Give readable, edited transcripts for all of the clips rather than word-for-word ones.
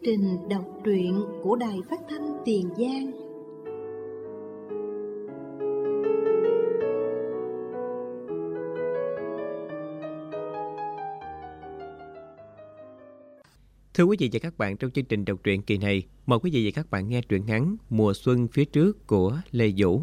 trình đọc truyện của Đài Phát thanh Tiền Giang. Thưa quý vị và các bạn, trong chương trình đọc truyện kỳ này, mời quý vị và các bạn nghe truyện ngắn Mùa Xuân Phía Trước của Lê Vũ.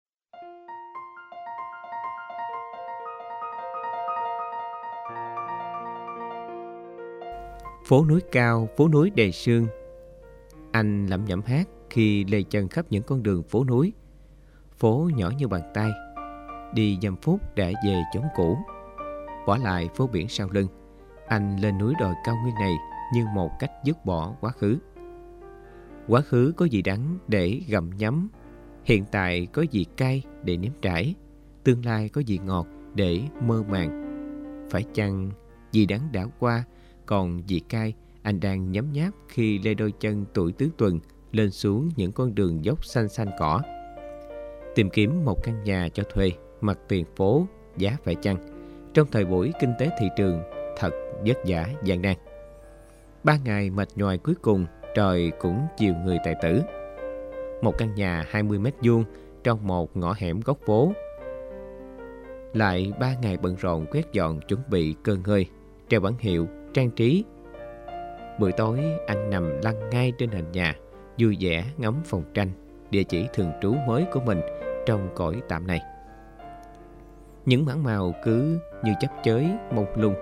Phố núi cao, phố núi đầy sương. Anh lẩm nhẩm hát khi lê chân khắp những con đường phố núi. Phố nhỏ như bàn tay, đi dăm phút đã về chốn cũ. Bỏ lại phố biển sau lưng, anh lên núi đồi cao nguyên này như một cách dứt bỏ quá khứ. Quá khứ có gì đắng để gặm nhấm, hiện tại có gì cay để nếm trải, tương lai có gì ngọt để mơ màng. Phải chăng gì đắng đã qua, còn gì cay anh đang nhấm nháp khi lê đôi chân tuổi tứ tuần lên xuống những con đường dốc xanh xanh cỏ, tìm kiếm một căn nhà cho thuê, mặt tiền phố, giá phải chăng. Trong thời buổi kinh tế thị trường thật vất vả gian nan. 3 ngày mệt nhoài cuối cùng, trời cũng chiều người tài tử. Một căn nhà 20 mét vuông trong một ngõ hẻm góc phố. Lại 3 ngày bận rộn quét dọn chuẩn bị cơ ngơi, treo bảng hiệu, trang trí. Buổi tối anh nằm lăn ngay trên nền nhà, vui vẻ ngắm phòng tranh, địa chỉ thường trú mới của mình trong cõi tạm này. Những mảng màu cứ như chấp chới mông lung.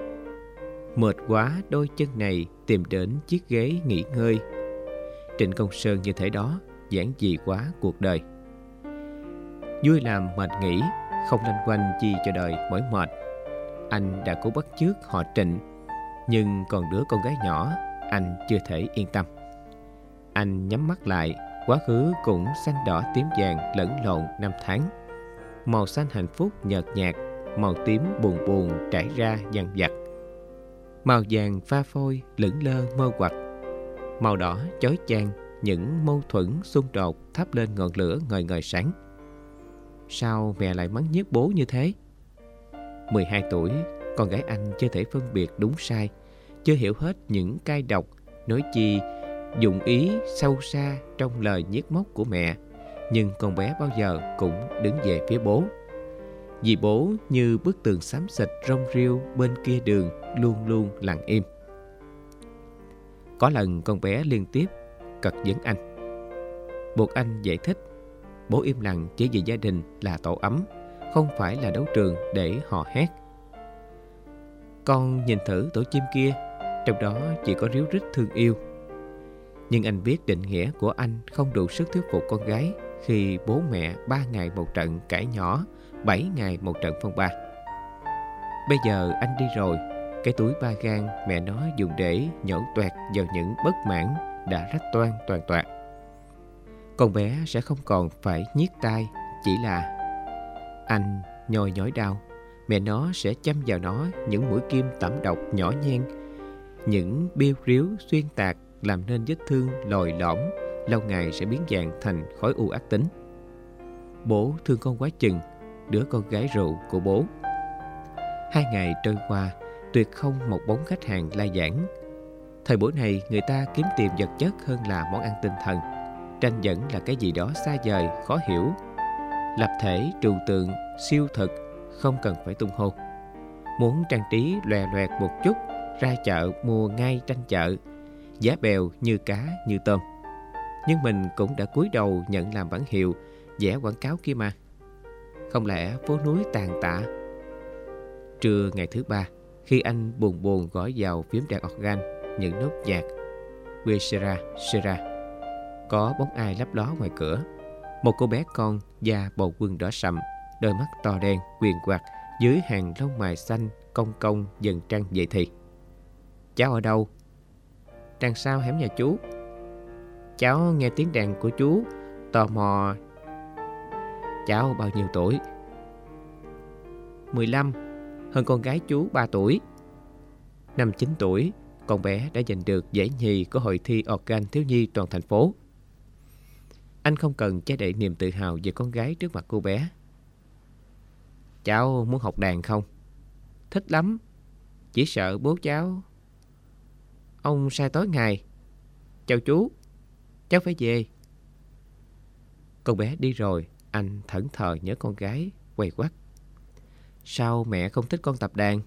Mệt quá đôi chân này tìm đến chiếc ghế nghỉ ngơi. Trịnh Công Sơn như thế đó, giản dị quá cuộc đời. Vui làm mệt nghĩ, không loanh quanh chi cho đời mỏi mệt. Anh đã cố bắt chước họ Trịnh, nhưng còn đứa con gái nhỏ, anh chưa thể yên tâm. Anh nhắm mắt lại, quá khứ cũng xanh đỏ tím vàng lẫn lộn năm tháng. Màu xanh hạnh phúc nhợt nhạt, màu tím buồn buồn trải ra dằng dặc. Màu vàng pha phôi lững lơ mơ hoặc, màu đỏ chói chang những mâu thuẫn xung đột thắp lên ngọn lửa ngời ngời sáng. Sao mẹ lại mắng nhiếc bố như thế? 12 tuổi, con gái anh chưa thể phân biệt đúng sai, chưa hiểu hết những cay độc, nói chi dụng ý sâu xa trong lời nhiếc móc của mẹ. Nhưng con bé bao giờ cũng đứng về phía bố. Vì bố như bức tường xám xịt rong riêu bên kia đường luôn luôn lặng im. Có lần con bé liên tiếp cật vấn anh, buộc anh giải thích bố im lặng chỉ vì gia đình là tổ ấm, không phải là đấu trường để hò hét. Con nhìn thử tổ chim kia, trong đó chỉ có ríu rít thương yêu. Nhưng anh biết định nghĩa của anh không đủ sức thuyết phục con gái khi bố mẹ 3 ngày một trận cãi nhỏ, 7 ngày một trận phong ba. Bây giờ anh đi rồi, cái túi ba gang mẹ nó dùng để nhổ toẹt vào những bất mãn đã rách toang toàn toạc. Con bé sẽ không còn phải nhiếc tai, chỉ là anh nhồi nhói đau, mẹ nó sẽ châm vào nó những mũi kim tẩm độc nhỏ nhen, những biêu ríu xuyên tạc làm nên vết thương lồi lõm, lâu ngày sẽ biến dạng thành khối u ác tính. Bố thương con quá chừng, đứa con gái rượu của bố. 2 ngày trôi qua, tuyệt không một bóng khách hàng lai vãng. Thời buổi này người ta kiếm tìm vật chất hơn là món ăn tinh thần. Tranh vẫn là cái gì đó xa vời, khó hiểu. Lập thể, trừu tượng, siêu thực, không cần phải tung hô. Muốn trang trí lòe loẹt một chút, ra chợ mua ngay tranh chợ, giá bèo như cá như tôm. Nhưng mình cũng đã cúi đầu nhận làm bản hiệu, vẽ quảng cáo kia mà. Không lẽ phố núi tàn tạ? Trưa ngày thứ 3, khi anh buồn buồn gõ vào phím đàn organ những nốt nhạc "We sera sera", có bóng ai lấp ló ngoài cửa. Một cô bé con da bầu quân đỏ sậm, đôi mắt to đen quyền quạt dưới hàng lông mày xanh cong cong dần trăng vậy thì. Cháu ở đâu? Đằng sau hẻm nhà chú. Cháu nghe tiếng đàn của chú, tò mò. Cháu bao nhiêu tuổi? 15, hơn con gái chú 3 tuổi. Năm 9 tuổi, con bé đã giành được giải nhì của hội thi organ thiếu nhi toàn thành phố. Anh không cần che đậy niềm tự hào về con gái trước mặt cô bé. Cháu muốn học đàn không? Thích lắm, chỉ sợ bố cháu. Ông sai tối ngày. chào chú, cháu phải về. Con bé đi rồi, anh thẫn thờ nhớ con gái, quay quắt. Sao mẹ không thích con tập đàn?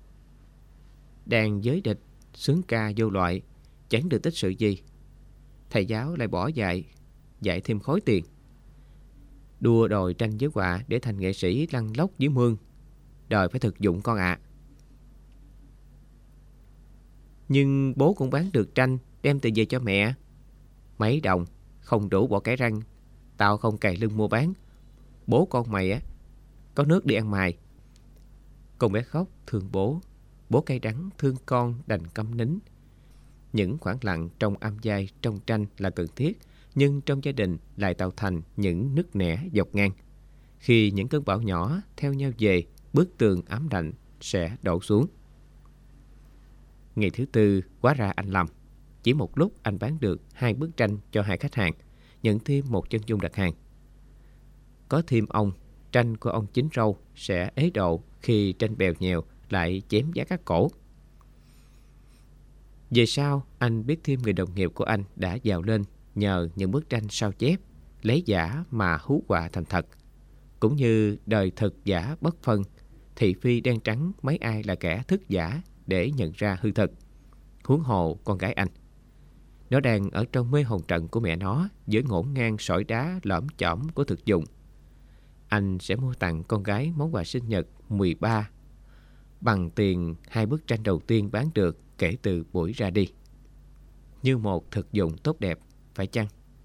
Đàn giới địch, xướng ca vô loại, chẳng được tích sự gì. Thầy giáo lại bỏ dạy thêm khối tiền. Đua đòi tranh với họa để thành nghệ sĩ lăn lóc dưới mương. Đời phải thực dụng con ạ. Nhưng bố cũng bán được tranh, đem tiền về cho mẹ. Mấy đồng, không đủ bỏ cái răng. Tao không cày lưng mua bán. Bố con mày á, có nước đi ăn mày. Con bé khóc thương bố. Bố cay đắng thương con đành câm nín. Những khoảng lặng trong âm giai trong tranh là cần thiết, nhưng trong gia đình lại tạo thành những nứt nẻ dọc ngang. Khi những cơn bão nhỏ theo nhau về, bức tường ám lạnh sẽ đổ xuống. Ngày thứ tư, hóa ra anh lầm. Chỉ một lúc anh bán được 2 bức tranh cho 2 khách hàng, nhận thêm một chân dung đặt hàng. Có thêm ông, tranh của ông Chín Râu sẽ ế độ khi tranh bèo nhèo lại chém giá cắt cổ. Về sau, anh biết thêm người đồng nghiệp của anh đã giàu lên nhờ những bức tranh sao chép, lấy giả mà hú họa thành thật. Cũng như đời thực giả bất phân, thị phi đen trắng mấy ai là kẻ thức giả để nhận ra hư thực. Huống hồ con gái anh. Nó đang ở trong mê hồn trận của mẹ nó với ngổn ngang sỏi đá lõm chõm của thực dụng. Anh sẽ mua tặng con gái món quà sinh nhật 13 bằng tiền 2 bức tranh đầu tiên bán được kể từ buổi ra đi. Như một thực dụng tốt đẹp, phải chăng?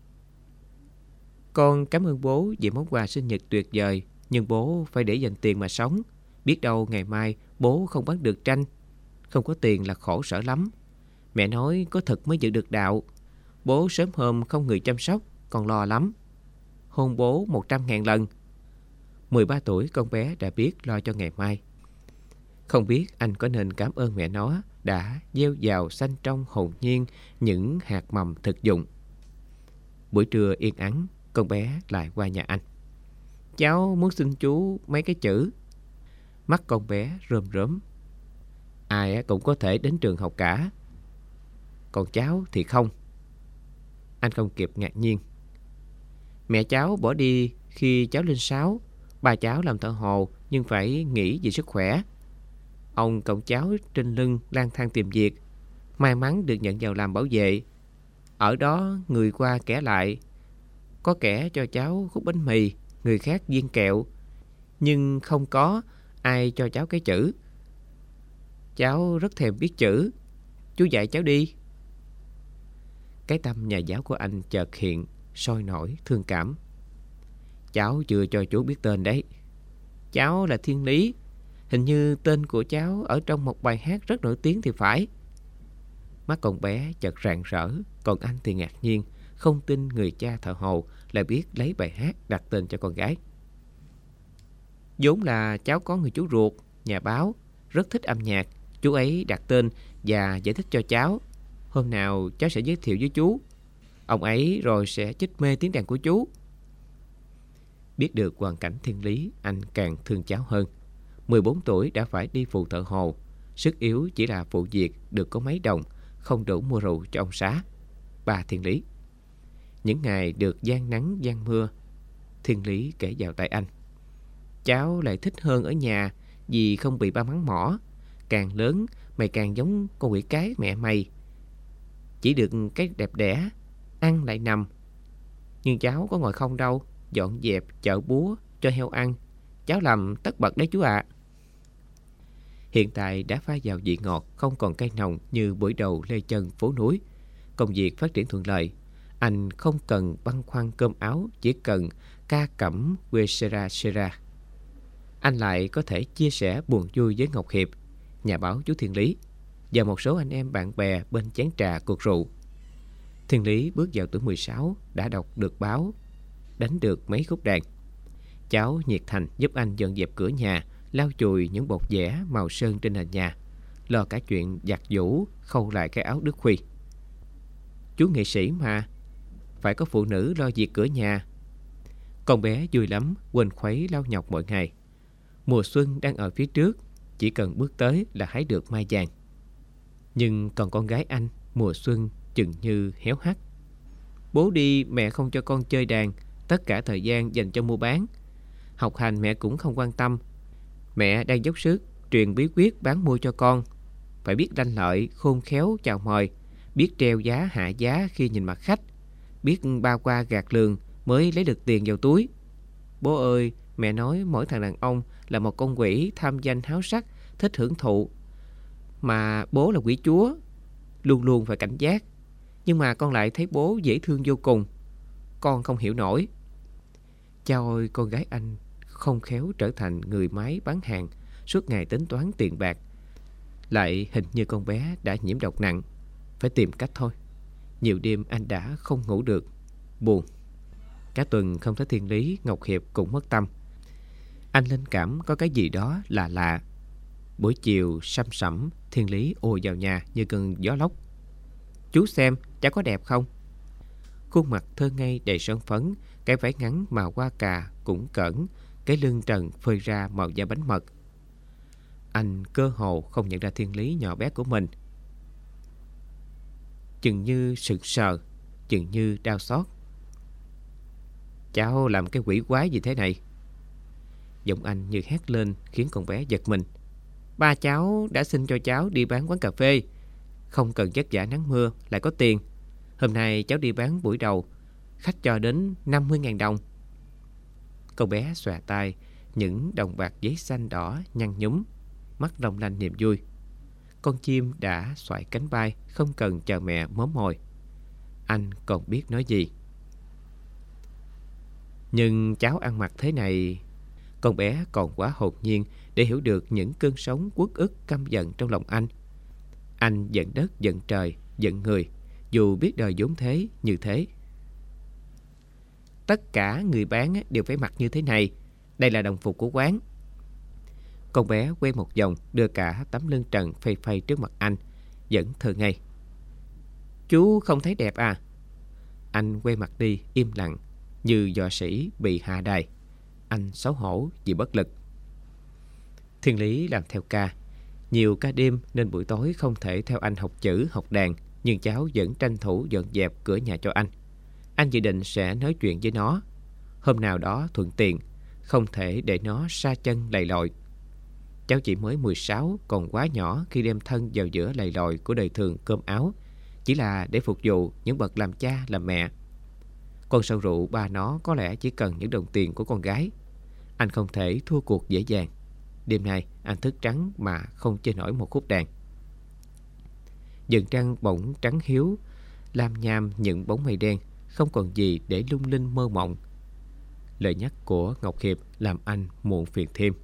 Con cảm ơn bố vì món quà sinh nhật tuyệt vời, nhưng bố phải để dành tiền mà sống. Biết đâu ngày mai bố không bán được tranh. Không có tiền là khổ sở lắm. Mẹ nói có thật mới giữ được đạo. Bố sớm hôm không người chăm sóc, còn lo lắm. Hôn bố 100.000 lần. 13 tuổi con bé đã biết lo cho ngày mai. Không biết anh có nên cảm ơn mẹ nó đã gieo vào xanh trong hồn nhiên những hạt mầm thực dụng. Buổi trưa yên ắng, con bé lại qua nhà anh. Cháu muốn xin chú mấy cái chữ. Mắt con bé rơm rớm. Ai cũng có thể đến trường học cả, còn cháu thì không. Anh không kịp ngạc nhiên. Mẹ cháu bỏ đi khi cháu lên 6. Ba cháu làm thợ hồ nhưng phải nghỉ vì sức khỏe. Ông cõng cháu trên lưng lang thang tìm việc. May mắn được nhận vào làm bảo vệ. Ở đó người qua kẻ lại. Có kẻ cho cháu khúc bánh mì, người khác viên kẹo, nhưng không có ai cho cháu cái chữ. Cháu rất thèm biết chữ. Chú dạy cháu đi. Cái tâm nhà giáo của anh chợt hiện, sôi nổi, thương cảm. Cháu chưa cho chú biết tên đấy. Cháu là Thiên Lý. Hình như tên của cháu ở trong một bài hát rất nổi tiếng thì phải. Mắt con bé chợt rạng rỡ, còn anh thì ngạc nhiên, không tin người cha thợ hồ lại biết lấy bài hát đặt tên cho con gái. Vốn là cháu có người chú ruột, nhà báo, rất thích âm nhạc. Chú ấy đặt tên và giải thích cho cháu. Hôm nào cháu sẽ giới thiệu với chú. Ông ấy rồi sẽ chích mê tiếng đàn của chú. Biết được hoàn cảnh Thiên Lý, anh càng thương cháu hơn. 14 tuổi đã phải đi phụ thợ hồ. Sức yếu chỉ là phụ việc được có mấy đồng, không đủ mua rượu cho ông Xá. Ba Thiên Lý. Những ngày được gian nắng gian mưa, Thiên Lý kể vào tai anh. Cháu lại thích hơn ở nhà vì không bị ba mắng mỏ. Càng lớn mày càng giống con quỷ cái mẹ mày. Chỉ được cái đẹp đẽ, ăn lại nằm. Nhưng cháu có ngồi không đâu, dọn dẹp, chợ búa, cho heo ăn. Cháu làm tất bật đấy chú ạ. Hiện tại đã pha vào vị ngọt, không còn cay nồng như buổi đầu lê chân phố núi. Công việc phát triển thuận lợi. Anh không cần băn khoăn cơm áo, chỉ cần ca cẩm quê sera sera. Anh lại có thể chia sẻ buồn vui với Ngọc Hiệp, nhà báo chú Thiên Lý, và một số anh em bạn bè bên chén trà cuộc rượu. Thiên Lý bước vào tuổi 16 đã đọc được báo, đánh được mấy khúc đàn. Cháu nhiệt thành giúp anh dọn dẹp cửa nhà, lau chùi những bột vẽ màu sơn trên nền nhà, lo cả chuyện giặt giũ, khâu lại cái áo đứt khuy. Chú nghệ sĩ mà, phải có phụ nữ lo việc cửa nhà. Con bé vui lắm, quên khuấy lau nhọc mỗi ngày. Mùa xuân đang ở phía trước, chỉ cần bước tới là hái được mai vàng. Nhưng còn con gái anh, mùa xuân chừng như héo hắt. Bố đi mẹ không cho con chơi đàn, tất cả thời gian dành cho mua bán. Học hành mẹ cũng không quan tâm. Mẹ đang dốc sức truyền bí quyết bán mua cho con. Phải biết lanh lợi, khôn khéo chào mời, biết treo giá hạ giá khi nhìn mặt khách, biết ba qua gạt lường mới lấy được tiền vào túi. Bố ơi, mẹ nói mỗi thằng đàn ông là một con quỷ tham danh háo sắc, thích hưởng thụ. Mà bố là quỷ chúa, luôn luôn phải cảnh giác. Nhưng mà con lại thấy bố dễ thương vô cùng. Con không hiểu nổi. Chao ơi, con gái anh không khéo trở thành người máy bán hàng, suốt ngày tính toán tiền bạc. Lại hình như con bé đã nhiễm độc nặng. Phải tìm cách thôi. Nhiều đêm anh đã không ngủ được, buồn. Cả tuần không thấy Thiên Lý, Ngọc Hiệp cũng mất tâm. Anh linh cảm có cái gì đó lạ lạ. Buổi chiều săm sẩm, Thiên Lý ùa vào nhà như cơn gió lốc. Chú xem cháu có đẹp không? Khuôn mặt thơ ngây đầy son phấn, cái váy ngắn màu hoa cà cũng cỡn, cái lưng trần phơi ra màu da bánh mật. Anh cơ hồ không nhận ra Thiên Lý nhỏ bé của mình. Chừng như sững sờ, chừng như đau xót. Cháu làm cái quỷ quái gì thế này? Giọng anh như hét lên khiến con bé giật mình. Ba cháu đã xin cho cháu đi bán quán cà phê, không cần vất vả nắng mưa, lại có tiền. Hôm nay cháu đi bán buổi đầu, khách cho đến 50.000 đồng. Con bé xòe tay, những đồng bạc giấy xanh đỏ nhăn nhúm, mắt long lanh niềm vui. Con chim đã xoải cánh bay, không cần chờ mẹ móm mồi. Anh còn biết nói gì. Nhưng cháu ăn mặc thế này... Con bé còn quá hồn nhiên để hiểu được những cơn sóng uất ức căm giận trong lòng anh. Anh giận đất, giận trời, giận người, dù biết đời vốn thế như thế. Tất cả người bán đều phải mặc như thế này. Đây là đồng phục của quán. Con bé quay một vòng, đưa cả tấm lưng trần phây phây trước mặt anh, vẫn thơ ngây. Chú không thấy đẹp à? Anh quay mặt đi, im lặng, như võ sĩ bị hạ đài. Anh xấu hổ vì bất lực. Thiên Lý làm theo ca. Nhiều ca đêm nên buổi tối không thể theo anh học chữ, học đàn. Nhưng cháu vẫn tranh thủ dọn dẹp cửa nhà cho anh. Anh dự định sẽ nói chuyện với nó. Hôm nào đó thuận tiện, không thể để nó sa chân lầy lội. Cháu chỉ mới 16, còn quá nhỏ khi đem thân vào giữa lầy lội của đời thường cơm áo. Chỉ là để phục vụ những bậc làm cha, làm mẹ. Con sâu rượu ba nó có lẽ chỉ cần những đồng tiền của con gái. Anh không thể thua cuộc dễ dàng. Đêm nay anh thức trắng mà không chơi nổi một khúc đàn. Dần trăng bỗng trắng hiếu, lam nham những bóng mây đen, không còn gì để lung linh mơ mộng. Lời nhắc của Ngọc Hiệp làm anh muộn phiền thêm.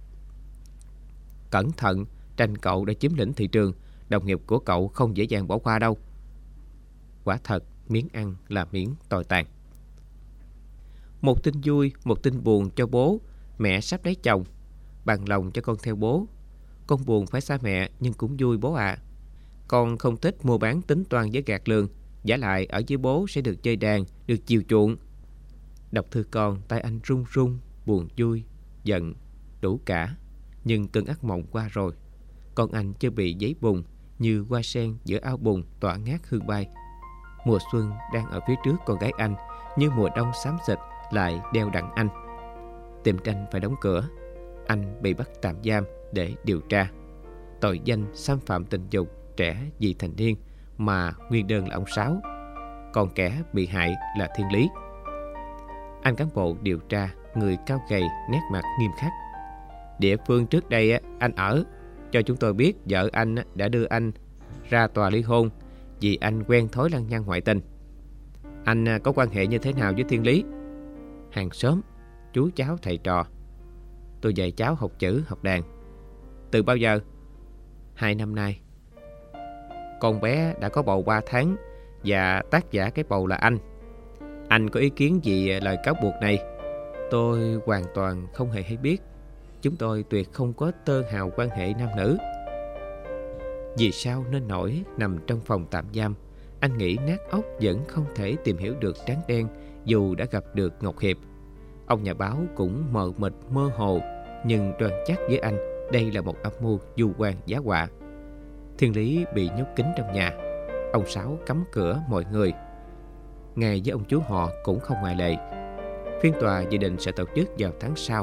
Cẩn thận, tranh cậu đã chiếm lĩnh thị trường. Đồng nghiệp của cậu không dễ dàng bỏ qua đâu. Quả thật, miếng ăn là miếng tồi tàn. Một tin vui, một tin buồn cho bố. Mẹ sắp lấy chồng. Bằng lòng cho con theo bố. Con buồn phải xa mẹ, nhưng cũng vui bố ạ. Con không thích mua bán tính toán với gạt lường. Giả lại ở với bố sẽ được chơi đàn, được chiều chuộng. Đọc thư con, tay anh run run, buồn vui, giận, đủ cả. Nhưng cơn ác mộng qua rồi. Con anh chưa bị giấy bùn, như hoa sen giữa ao bùn tỏa ngát hương bay. Mùa xuân đang ở phía trước con gái anh, như mùa đông xám xịt lại đeo đặng anh. Tiệm tranh phải đóng cửa. Anh bị bắt tạm giam để điều tra tội danh xâm phạm tình dục trẻ vị thành niên, mà nguyên đơn là ông Sáu, còn kẻ bị hại là Thiên Lý. Anh cán bộ điều tra, người cao gầy, nét mặt nghiêm khắc. Địa phương trước đây anh ở, cho chúng tôi biết vợ anh đã đưa anh ra tòa ly hôn vì anh quen thói lăng nhăng ngoại tình. Anh có quan hệ như thế nào với Thiên Lý? Hàng xóm, chú cháu thầy trò. Tôi dạy cháu học chữ, học đàn. Từ bao giờ? 2 năm nay. Con bé đã có bầu 3 tháng và tác giả cái bầu là anh. Anh có ý kiến gì lời cáo buộc này? Tôi hoàn toàn không hề hay biết. Chúng tôi tuyệt không có tơ hào quan hệ nam nữ. Vì sao nên nổi nằm trong phòng tạm giam? Anh nghĩ nát óc vẫn không thể tìm hiểu được trắng đen, dù đã gặp được Ngọc Hiệp. Ông nhà báo cũng mờ mịt mơ hồ, nhưng đoan chắc với anh đây là một âm mưu du quan giá họa. Thiên Lý bị nhốt kín trong nhà. ông Sáu cấm cửa mọi người. Ngay với ông chú họ cũng không ngoại lệ. Phiên tòa dự định sẽ tổ chức vào tháng sau.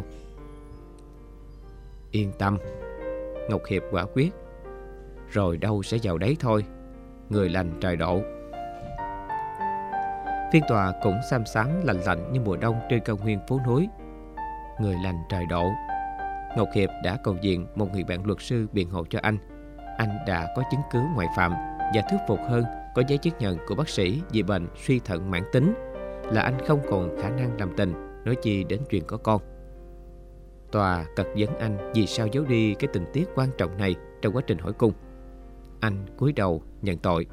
Yên tâm, Ngọc Hiệp quả quyết. Rồi đâu sẽ vào đấy thôi. Người lành trời độ. Phiên tòa cũng xám xám lạnh lạnh như mùa đông trên cao nguyên phố núi. Người lành trời độ. Ngọc Hiệp đã cầu viện một người bạn luật sư biện hộ cho anh. Anh đã có chứng cứ ngoại phạm và thuyết phục hơn có giấy chứng nhận của bác sĩ vì bệnh suy thận mãn tính là anh không còn khả năng làm tình, nói chi đến chuyện có con. Tòa cật vấn anh vì sao giấu đi cái tình tiết quan trọng này trong quá trình hỏi cung. Anh cúi đầu nhận tội.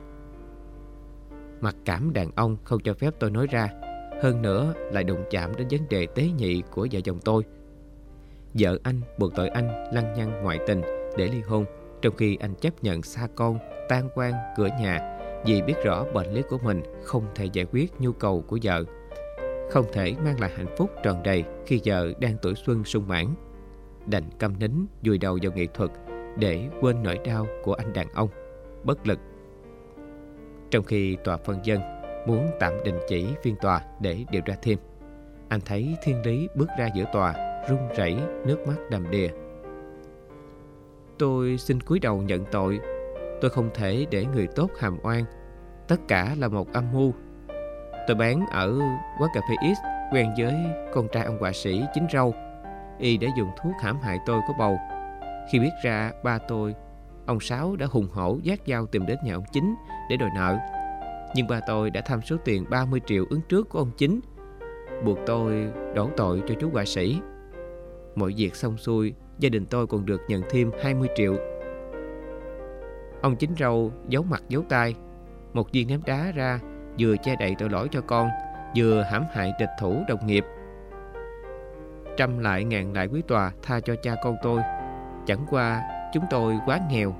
Mặc cảm đàn ông không cho phép tôi nói ra, hơn nữa lại đụng chạm đến vấn đề tế nhị của vợ chồng tôi. Vợ anh buộc tội anh lăng nhăng ngoại tình để ly hôn, trong khi anh chấp nhận xa con, tan quan cửa nhà vì biết rõ bệnh lý của mình không thể giải quyết nhu cầu của vợ, không thể mang lại hạnh phúc tròn đầy khi vợ đang tuổi xuân sung mãn. Đành câm nín vùi đầu vào nghệ thuật để quên nỗi đau của anh đàn ông bất lực. Trong khi tòa phân dân muốn tạm đình chỉ phiên tòa để điều tra thêm, anh thấy Thiên Lý bước ra giữa tòa, run rẩy, nước mắt đầm đìa. Tôi xin cúi đầu nhận tội. Tôi không thể để người tốt hàm oan. Tất cả là một âm mưu. Tôi bán ở quán cà phê X quen với con trai ông họa sĩ Chính Râu. Y đã dùng thuốc hãm hại tôi có bầu. Khi biết ra ba tôi, ông Sáu đã hùng hổ vác dao tìm đến nhà ông Chính để đòi nợ. Nhưng ba tôi đã tham số tiền 30 triệu ứng trước của ông Chính, buộc tôi đổ tội cho chú họa sĩ. Mọi việc xong xuôi, gia đình tôi còn được nhận thêm 20 triệu. Ông Chính Râu giấu mặt giấu tay, một viên ném đá ra, vừa che đậy tội lỗi cho con, vừa hãm hại địch thủ đồng nghiệp. Trăm lại ngàn lại quý tòa tha cho cha con tôi. Chẳng qua chúng tôi quá nghèo.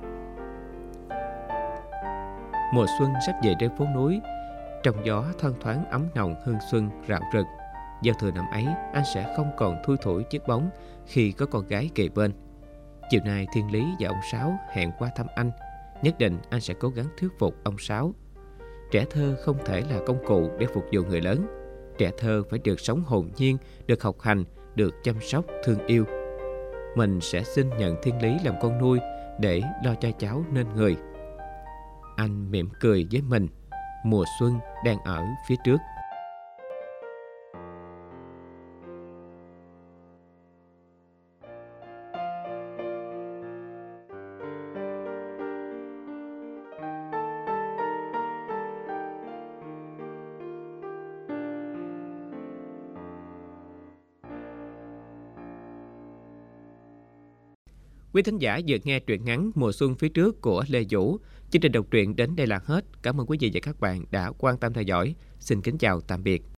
Mùa xuân sắp về trên phố núi, trong gió thoang thoáng ấm nồng hương xuân rạo rực. Giao thừa năm ấy, anh sẽ không còn thui thủi chiếc bóng khi có con gái kề bên. Chiều nay Thiên Lý và ông Sáu hẹn qua thăm anh. Nhất định anh sẽ cố gắng thuyết phục ông Sáu. Trẻ thơ không thể là công cụ để phục vụ người lớn. Trẻ thơ phải được sống hồn nhiên, được học hành, được chăm sóc, thương yêu. Mình sẽ xin nhận Thiên Lý làm con nuôi để lo cho cháu nên người. Anh mỉm cười với mình. Mùa xuân đang ở phía trước. Quý thính giả vừa nghe truyện ngắn Mùa xuân phía trước của Lê Vũ. Chương trình đọc truyện đến đây là hết. Cảm ơn quý vị và các bạn đã quan tâm theo dõi. Xin kính chào tạm biệt.